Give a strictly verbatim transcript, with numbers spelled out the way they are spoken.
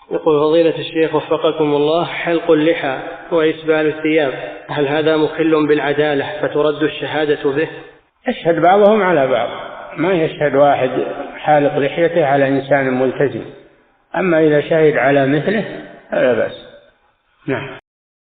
يقول فضيلة الشيخ وفقكم الله، حلق اللحى وإسبال الثياب هل هذا مخل بالعدالة فترد الشهادة به؟ يشهد بعضهم على بعض، ما يشهد واحد حالق لحيته على إنسان ملتزم، أما إذا شهد على مثله فلا بأس. نعم.